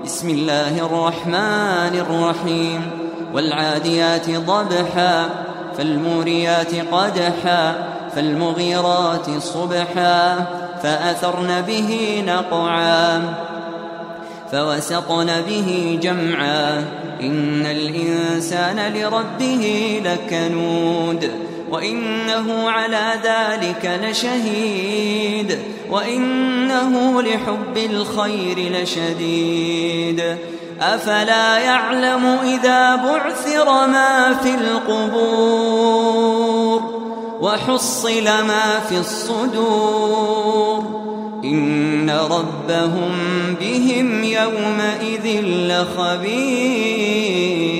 بسم الله الرحمن الرحيم والعاديات ضبحا فالموريات قدحا فالمغيرات صبحا فأثرن به نقعا فوسطن به جمعا إن الإنسان لربه لكنود وإنه على ذلك لشهيد وإنه لحب الخير لشديد أفلا يعلم إذا بعثر ما في القبور وحصل ما في الصدور إن ربهم بهم يومئذ لخبير.